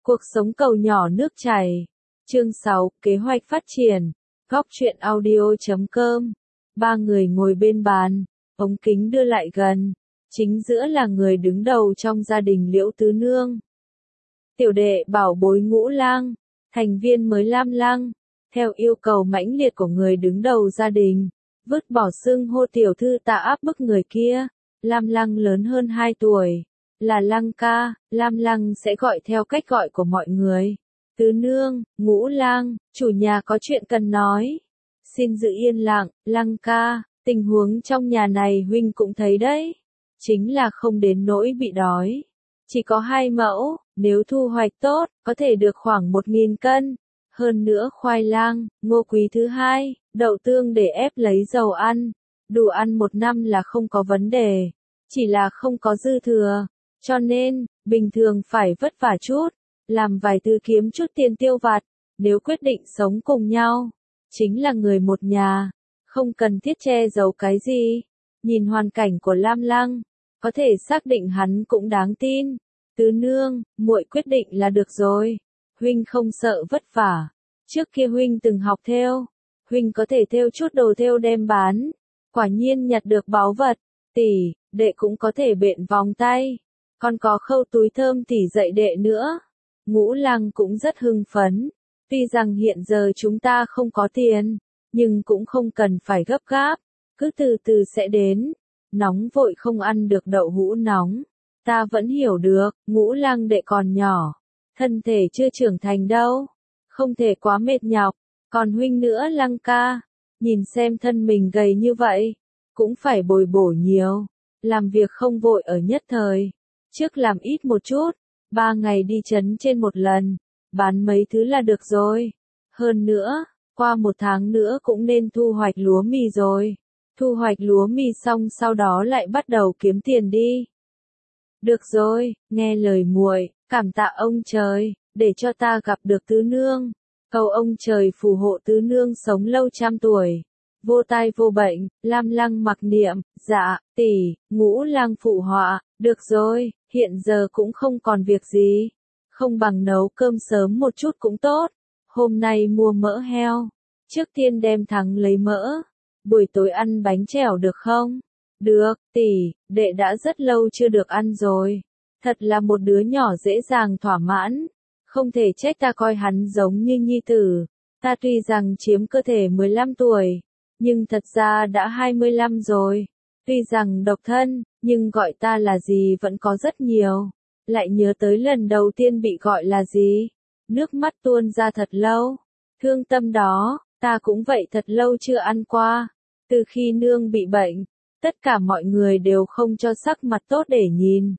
Cuộc sống cầu nhỏ nước chảy. Chương 6, kế hoạch phát triển. Góc truyện audio.com. Ba người ngồi bên bàn, ống kính đưa lại gần. Chính giữa là người đứng đầu trong gia đình Liễu Tứ Nương. Tiểu đệ bảo bối Ngũ Lang, thành viên mới Lam Lăng, theo yêu cầu mãnh liệt của người đứng đầu gia đình, vứt bỏ xưng hô tiểu thư tạ áp bức người kia. Lam Lăng lớn hơn 2 tuổi, là Lăng ca, Lam Lăng sẽ gọi theo cách gọi của mọi người. Tứ Nương, Ngũ Lang, chủ nhà có chuyện cần nói. Xin giữ yên lặng, Lăng ca, tình huống trong nhà này huynh cũng thấy đấy. Chính là không đến nỗi bị đói. Chỉ có 2 mẫu, nếu thu hoạch tốt, có thể được khoảng 1.000 cân. Hơn nữa khoai lang, ngô quý thứ 2, đậu tương để ép lấy dầu ăn. Đủ ăn 1 năm là không có vấn đề. Chỉ là không có dư thừa. Cho nên, bình thường phải vất vả chút. Làm vài thứ kiếm chút tiền tiêu vặt. Nếu quyết định sống cùng nhau, chính là người một nhà. Không cần thiết che giấu cái gì. Nhìn hoàn cảnh của Lam Lăng, có thể xác định hắn cũng đáng tin. Tứ Nương, muội quyết định là được rồi. Huynh không sợ vất vả. Trước kia huynh từng học thêu. Huynh có thể thêu chút đồ thêu đem bán. Quả nhiên nhặt được báu vật. Tỷ, đệ cũng có thể bện vòng tay. Còn có khâu túi thơm tỷ dạy đệ nữa. Ngũ Lang cũng rất hưng phấn. Tuy rằng hiện giờ chúng ta không có tiền, nhưng cũng không cần phải gấp gáp. Cứ từ từ sẽ đến. Nóng vội không ăn được đậu hũ nóng. Ta vẫn hiểu được, Ngũ Lang đệ còn nhỏ. Thân thể chưa trưởng thành đâu. Không thể quá mệt nhọc. Còn huynh nữa Lăng ca. Nhìn xem thân mình gầy như vậy. Cũng phải bồi bổ nhiều. Làm việc không vội ở nhất thời. Trước làm ít một chút. 3 ngày đi trấn trên một lần. Bán mấy thứ là được rồi. Hơn nữa, qua 1 tháng nữa cũng nên thu hoạch lúa mì rồi. Thu hoạch lúa mì xong sau đó lại bắt đầu kiếm tiền đi. Được rồi, nghe lời muội, cảm tạ ông trời, để cho ta gặp được Tứ Nương. Cầu ông trời phù hộ Tứ Nương sống lâu trăm tuổi. Vô tai vô bệnh, Lam Lăng mặc niệm, dạ, tỷ, Ngũ Lang phụ họa, được rồi, hiện giờ cũng không còn việc gì. Không bằng nấu cơm sớm một chút cũng tốt. Hôm nay mua mỡ heo. Trước tiên đem thắng lấy mỡ. Buổi tối ăn bánh chèo được không? Được, tỷ, đệ đã rất lâu chưa được ăn rồi. Thật là một đứa nhỏ dễ dàng thỏa mãn. Không thể trách ta coi hắn giống như nhi tử. Ta tuy rằng chiếm cơ thể 15 tuổi, nhưng thật ra đã 25 rồi. Tuy rằng độc thân, nhưng gọi ta là gì vẫn có rất nhiều. Lại nhớ tới lần đầu tiên bị gọi là gì. Nước mắt tuôn ra thật lâu. Thương tâm đó, ta cũng vậy thật lâu chưa ăn qua. Từ khi nương bị bệnh, tất cả mọi người đều không cho sắc mặt tốt để nhìn.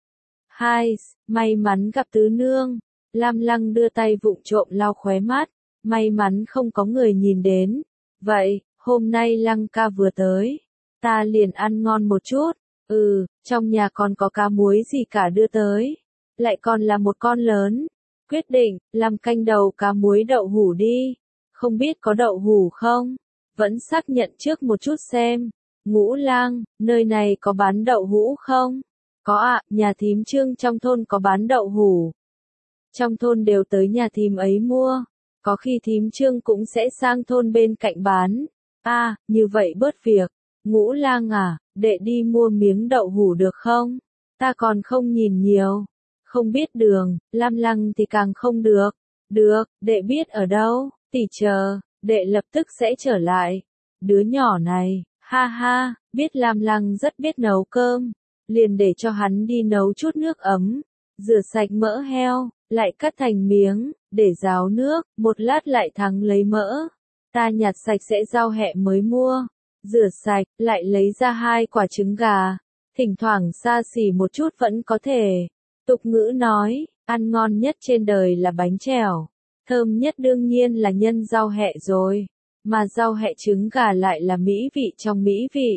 Hai, may mắn gặp Tứ Nương. Lam Lăng đưa tay vụng trộm lau khóe mắt. May mắn không có người nhìn đến. Vậy, hôm nay Lăng ca vừa tới. Ta liền ăn ngon một chút. Trong nhà còn có cá muối gì cả đưa tới. Lại còn là một con lớn. Quyết định, làm canh đầu cá muối đậu hũ đi. Không biết có đậu hũ không? Vẫn xác nhận trước một chút xem. Ngũ Lang, nơi này có bán đậu hũ không? Có ạ, nhà thím Trương trong thôn có bán đậu hũ. Trong thôn đều tới nhà thím ấy mua. Có khi thím Trương cũng sẽ sang thôn bên cạnh bán. Như vậy bớt việc. Ngũ Lang à, đệ đi mua miếng đậu hũ được không? Ta còn không nhìn nhiều. Không biết đường, Lam Lăng thì càng không được. Được, đệ biết ở đâu, tỷ chờ, đệ lập tức sẽ trở lại. Đứa nhỏ này, ha ha, biết Lam Lăng rất biết nấu cơm. Liền để cho hắn đi nấu chút nước ấm. Rửa sạch mỡ heo, lại cắt thành miếng, để ráo nước, một lát lại thắng lấy mỡ. Ta nhặt sạch sẽ rau hẹ mới mua. Rửa sạch, lại lấy ra 2 quả trứng gà. Thỉnh thoảng xa xỉ một chút vẫn có thể. Tục ngữ nói, ăn ngon nhất trên đời là bánh chèo. Thơm nhất đương nhiên là nhân rau hẹ rồi. Mà rau hẹ trứng gà lại là mỹ vị trong mỹ vị.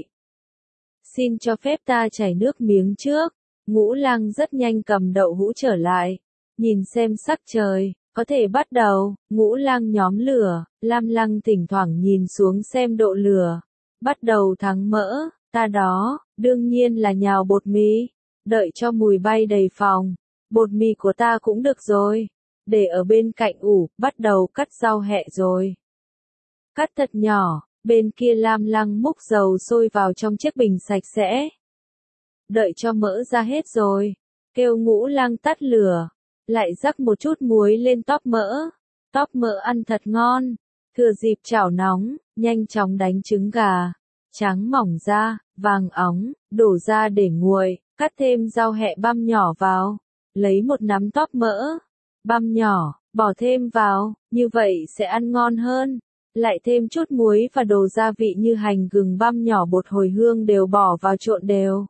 Xin cho phép ta chảy nước miếng trước. Ngũ Lang rất nhanh cầm đậu hũ trở lại. Nhìn xem sắc trời, có thể bắt đầu. Ngũ Lang nhóm lửa, Lam Lăng thỉnh thoảng nhìn xuống xem độ lửa. Bắt đầu thắng mỡ, ta đó, đương nhiên là nhào bột mì. Đợi cho mùi bay đầy phòng. Bột mì của ta cũng được rồi. để ở bên cạnh ủ, bắt đầu cắt rau hẹ rồi. Cắt thật nhỏ, bên kia Lam Lăng múc dầu sôi vào trong chiếc bình sạch sẽ. Đợi cho mỡ ra hết rồi, kêu Ngũ Lang tắt lửa, lại rắc một chút muối lên tóp mỡ. Tóp mỡ ăn thật ngon, thừa dịp chảo nóng, nhanh chóng đánh trứng gà, trắng mỏng ra, vàng óng, đổ ra để nguội, cắt thêm rau hẹ băm nhỏ vào, lấy một nắm tóp mỡ, băm nhỏ, bỏ thêm vào, như vậy sẽ ăn ngon hơn. Lại thêm chút muối và đồ gia vị như hành gừng băm nhỏ, bột hồi hương đều bỏ vào trộn đều.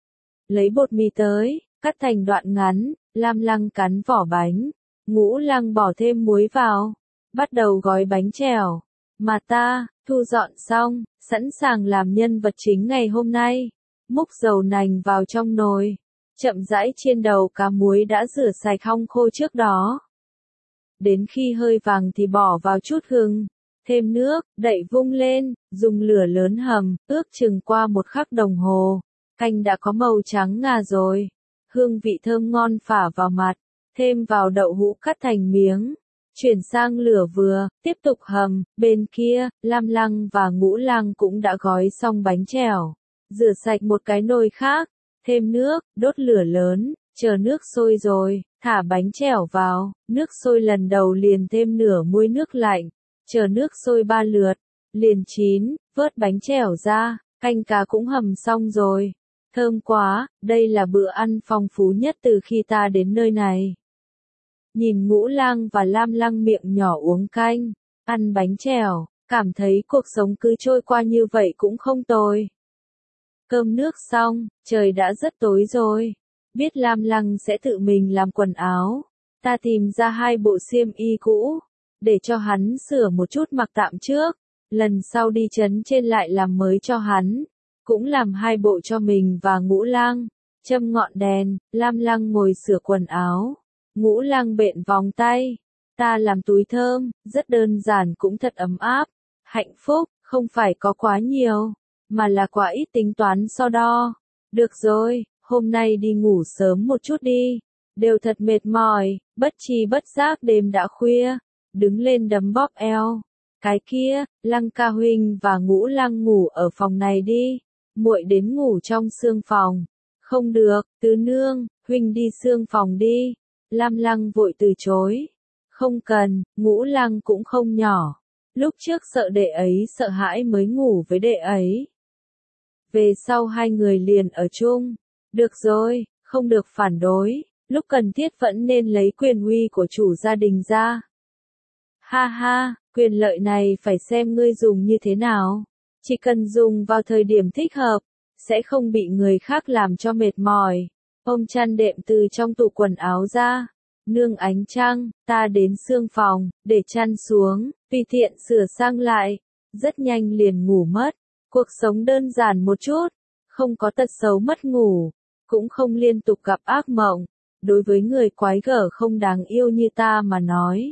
Lấy bột mì tới, cắt thành đoạn ngắn, Lam Lăng cắn vỏ bánh, Ngũ Lang bỏ thêm muối vào, bắt đầu gói bánh chèo. Mà ta, thu dọn xong, sẵn sàng làm nhân vật chính ngày hôm nay. Múc dầu nành vào trong nồi, chậm rãi chiên đầu cá muối đã rửa sạch hong khô trước đó. Đến khi hơi vàng thì bỏ vào chút gừng, thêm nước, đậy vung lên, dùng lửa lớn hầm, ước chừng qua 1 khắc đồng hồ. Canh đã có màu trắng ngà rồi, hương vị thơm ngon phả vào mặt, thêm vào đậu hũ cắt thành miếng. Chuyển sang lửa vừa, tiếp tục hầm, bên kia, Lam Lăng và Ngũ Lang cũng đã gói xong bánh chèo. Rửa sạch một cái nồi khác, thêm nước, đốt lửa lớn, chờ nước sôi rồi, thả bánh chèo vào, nước sôi lần đầu liền thêm nửa muôi nước lạnh, chờ nước sôi 3 lượt, liền chín, vớt bánh chèo ra, canh cá cũng hầm xong rồi. Thơm quá, đây là bữa ăn phong phú nhất từ khi ta đến nơi này. Nhìn Ngũ Lang và Lam Lăng miệng nhỏ uống canh, ăn bánh chèo, cảm thấy cuộc sống cứ trôi qua như vậy cũng không tồi. Cơm nước xong, trời đã rất tối rồi. Biết Lam Lăng sẽ tự mình làm quần áo, ta tìm ra 2 bộ xiêm y cũ, để cho hắn sửa một chút mặc tạm trước, lần sau đi trấn trên lại làm mới cho hắn. Cũng làm 2 bộ cho mình và Ngũ Lang. Châm ngọn đèn, Lam Lăng ngồi sửa quần áo. Ngũ Lang bện vòng tay. Ta làm túi thơm, rất đơn giản cũng thật ấm áp. Hạnh phúc, không phải có quá nhiều, mà là quá ít tính toán so đo. Được rồi, hôm nay đi ngủ sớm một chút đi. Đều thật mệt mỏi, bất tri bất giác đêm đã khuya. Đứng lên đấm bóp eo. Cái kia, Lăng ca huynh và Ngũ Lang ngủ ở phòng này đi. Muội đến ngủ trong sương phòng. Không được, tứ nương, huynh đi sương phòng đi. Lam Lăng vội từ chối. Không cần, Ngũ Lang cũng không nhỏ. Lúc trước sợ đệ ấy sợ hãi mới ngủ với đệ ấy. Về sau 2 người liền ở chung. Được rồi, không được phản đối. Lúc cần thiết vẫn nên lấy quyền uy của chủ gia đình ra. Ha ha, quyền lợi này phải xem ngươi dùng như thế nào. Chỉ cần dùng vào thời điểm thích hợp, sẽ không bị người khác làm cho mệt mỏi. Ôm chăn đệm từ trong tủ quần áo ra. Nương ánh trăng, ta đến sương phòng, để chăn xuống, tùy tiện sửa sang lại. Rất nhanh liền ngủ mất. Cuộc sống đơn giản một chút, không có tật xấu mất ngủ, cũng không liên tục gặp ác mộng. Đối với người quái gở không đáng yêu như ta mà nói,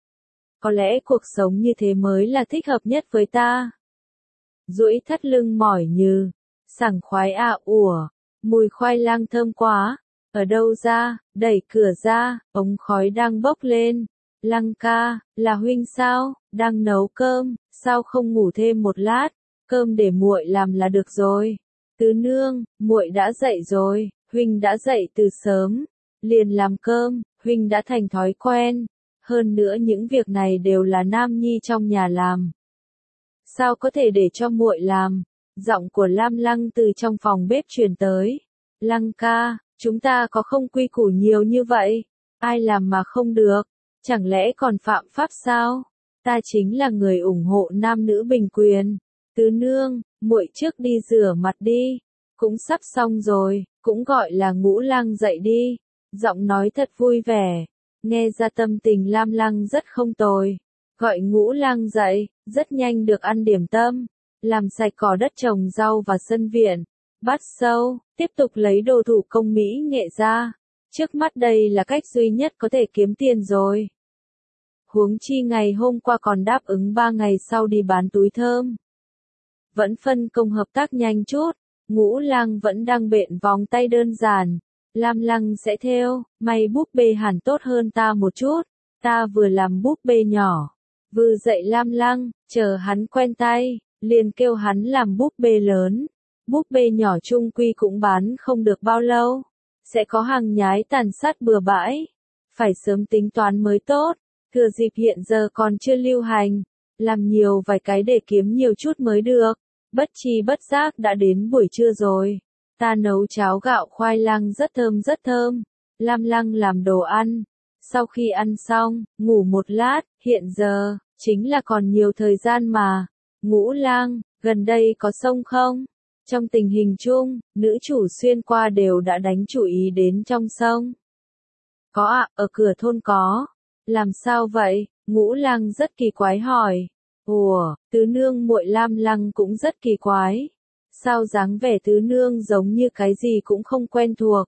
có lẽ cuộc sống như thế mới là thích hợp nhất với ta. Duỗi thắt lưng mỏi như, sảng khoái ủa, mùi khoai lang thơm quá, ở đâu ra, đẩy cửa ra, ống khói đang bốc lên. Lăng ca, là huynh sao, đang nấu cơm, sao không ngủ thêm một lát, cơm để muội làm là được rồi. Tứ nương, muội đã dậy rồi, huynh đã dậy từ sớm, liền làm cơm, huynh đã thành thói quen. Hơn nữa những việc này đều là nam nhi trong nhà làm. Sao có thể để cho muội làm? Giọng của Lam Lăng từ trong phòng bếp truyền tới. Lăng ca, chúng ta có không quy củ nhiều như vậy? Ai làm mà không được? Chẳng lẽ còn phạm pháp sao? Ta chính là người ủng hộ nam nữ bình quyền. Tứ nương, muội trước đi rửa mặt đi. Cũng sắp xong rồi, cũng gọi là Ngũ Lang dậy đi. Giọng nói thật vui vẻ. Nghe ra tâm tình Lam Lăng rất không tồi. Gọi Ngũ Lang dậy, rất nhanh được ăn điểm tâm. Làm sạch cỏ đất trồng rau và sân viện. Bắt sâu, tiếp tục lấy đồ thủ công mỹ nghệ ra. Trước mắt đây là cách duy nhất có thể kiếm tiền rồi. Huống chi ngày hôm qua còn đáp ứng 3 ngày sau đi bán túi thơm. Vẫn phân công hợp tác nhanh chút. Ngũ Lang vẫn đang bện vòng tay đơn giản. Lam Lăng sẽ theo, may búp bê hẳn tốt hơn ta một chút. Ta vừa làm búp bê nhỏ, vừa dạy Lam Lăng, chờ hắn quen tay, liền kêu hắn làm búp bê lớn. Búp bê nhỏ chung quy cũng bán không được bao lâu, sẽ có hàng nhái tàn sát bừa bãi, phải sớm tính toán mới tốt, thừa dịp hiện giờ còn chưa lưu hành, làm nhiều vài cái để kiếm nhiều chút mới được. Bất chi bất giác đã đến buổi trưa rồi, ta nấu cháo gạo khoai lang rất thơm, Lam Lăng làm đồ ăn, sau khi ăn xong, ngủ một lát, hiện giờ, chính là còn nhiều thời gian mà. Ngũ Lang, gần đây có sông không? Trong tình hình chung, nữ chủ xuyên qua đều đã đánh chủ ý đến trong sông. Có ạ, ở cửa thôn có. Làm sao vậy? Ngũ Lang rất kỳ quái hỏi. Ủa, tứ nương muội Lam Lăng cũng rất kỳ quái. Sao dáng vẻ tứ nương giống như cái gì cũng không quen thuộc.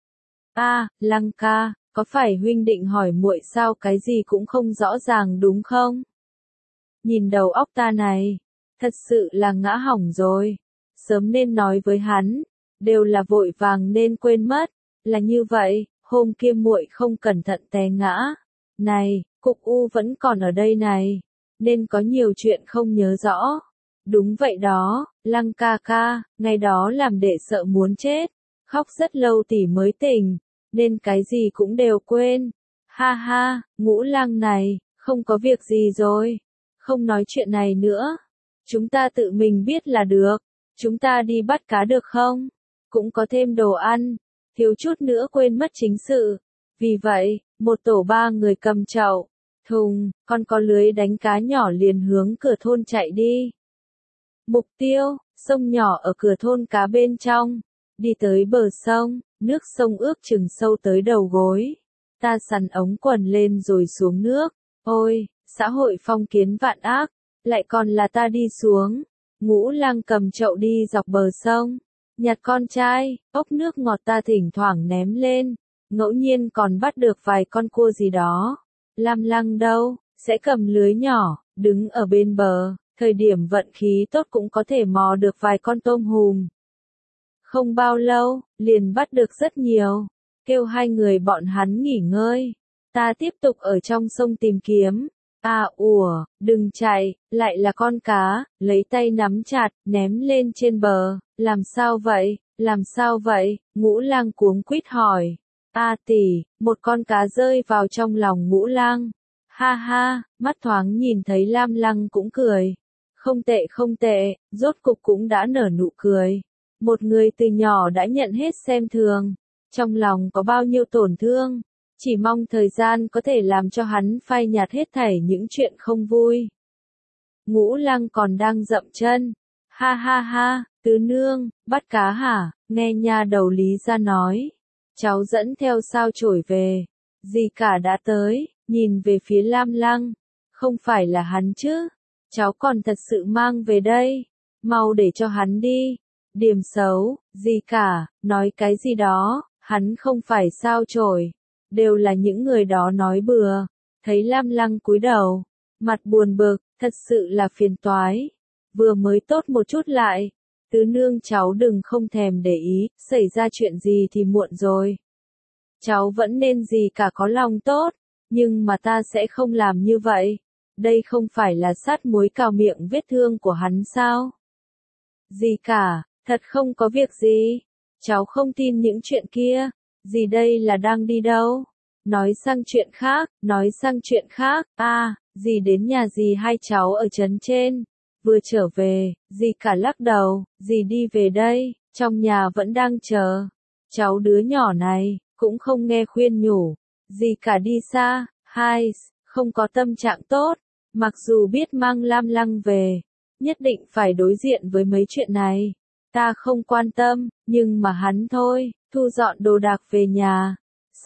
Lăng ca, có phải huynh định hỏi muội sao cái gì cũng không rõ ràng đúng không? Nhìn đầu óc ta này, thật sự là ngã hỏng rồi. Sớm nên nói với hắn, đều là vội vàng nên quên mất, là như vậy, hôm kia muội không cẩn thận té ngã. Này, Cục U vẫn còn ở đây này, nên có nhiều chuyện không nhớ rõ. Đúng vậy đó, Lăng ca ca, ngày đó làm đệ sợ muốn chết, khóc rất lâu tỷ mới tỉnh, nên cái gì cũng đều quên. Ha ha, Ngũ Lang này, không có việc gì rồi, không nói chuyện này nữa. Chúng ta tự mình biết là được. Chúng ta đi bắt cá được không? Cũng có thêm đồ ăn, thiếu chút nữa quên mất chính sự. Vì vậy, một tổ 3 người cầm chậu, thùng, còn có lưới đánh cá nhỏ liền hướng cửa thôn chạy đi. Mục tiêu, sông nhỏ ở cửa thôn cá bên trong. Đi tới bờ sông, nước sông ước chừng sâu tới đầu gối. Ta sắn ống quần lên rồi xuống nước. Ôi, xã hội phong kiến vạn ác, lại còn là ta đi xuống. Ngũ Lang cầm chậu đi dọc bờ sông, nhặt con trai, ốc nước ngọt ta thỉnh thoảng ném lên, ngẫu nhiên còn bắt được vài con cua gì đó. Lam Lăng đâu, sẽ cầm lưới nhỏ, đứng ở bên bờ, thời điểm vận khí tốt cũng có thể mò được vài con tôm hùm. Không bao lâu, liền bắt được rất nhiều, kêu 2 người bọn hắn nghỉ ngơi, ta tiếp tục ở trong sông tìm kiếm. Đừng chạy, lại là con cá, lấy tay nắm chặt, ném lên trên bờ, làm sao vậy, Ngũ Lang cuống quýt hỏi. Tỷ, một con cá rơi vào trong lòng Ngũ Lang. Ha ha, mắt thoáng nhìn thấy Lam Lăng cũng cười. Không tệ, rốt cục cũng đã nở nụ cười. Một người từ nhỏ đã nhận hết xem thường, trong lòng có bao nhiêu tổn thương. Chỉ mong thời gian có thể làm cho hắn phai nhạt hết thảy những chuyện không vui. Ngũ Lang còn đang dậm chân. Ha ha ha, tứ nương, bắt cá hả? Nghe nha đầu Lý ra nói. Cháu dẫn theo sao chổi về. Dì cả đã tới, nhìn về phía Lam Lăng. Không phải là hắn chứ? Cháu còn thật sự mang về đây. Mau để cho hắn đi. Điểm xấu, dì cả, nói cái gì đó, hắn không phải sao chổi. Đều là những người đó nói bừa. Thấy Lam Lăng cúi đầu, mặt buồn bực, thật sự là phiền toái. Vừa mới tốt một chút lại. Tứ nương cháu đừng không thèm để ý, xảy ra chuyện gì thì muộn rồi. Cháu vẫn nên gì cả có lòng tốt, nhưng mà ta sẽ không làm như vậy. Đây không phải là sát muối cào miệng vết thương của hắn sao? Gì cả, thật không có việc gì. Cháu không tin những chuyện kia. Dì đây là đang đi đâu? Nói sang chuyện khác, dì đến nhà dì hai cháu ở trấn trên. Vừa trở về, dì cả lắc đầu, dì đi về đây, trong nhà vẫn đang chờ. Cháu đứa nhỏ này, cũng không nghe khuyên nhủ. Dì cả đi xa, không có tâm trạng tốt, mặc dù biết mang Lam Lăng về, nhất định phải đối diện với mấy chuyện này. Ta không quan tâm, nhưng mà hắn thôi, thu dọn đồ đạc về nhà.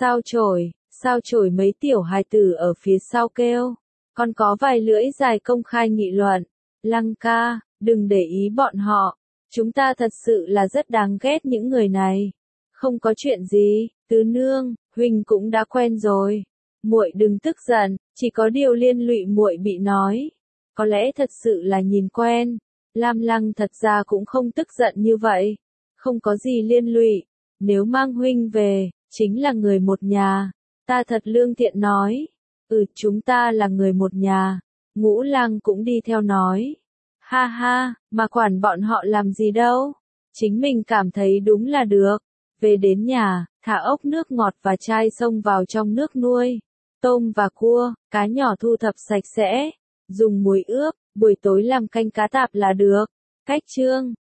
Sao chổi mấy tiểu hài tử ở phía sau kêu. Còn có vài lưỡi dài công khai nghị luận. Lăng ca, đừng để ý bọn họ. Chúng ta thật sự là rất đáng ghét những người này. Không có chuyện gì, tứ nương, huynh cũng đã quen rồi. Muội đừng tức giận, chỉ có điều liên lụy muội bị nói. Có lẽ thật sự là nhìn quen. Lam Lăng thật ra cũng không tức giận như vậy. Không có gì liên lụy. Nếu mang huynh về, chính là người một nhà. Ta thật lương thiện nói. Chúng ta là người một nhà. Ngũ Lang cũng đi theo nói. Ha ha, mà quản bọn họ làm gì đâu. Chính mình cảm thấy đúng là được. Về đến nhà, thả ốc nước ngọt và chai sông vào trong nước nuôi. Tôm và cua, cá nhỏ thu thập sạch sẽ. Dùng muối ướp, buổi tối làm canh cá tạp là được. Cách chương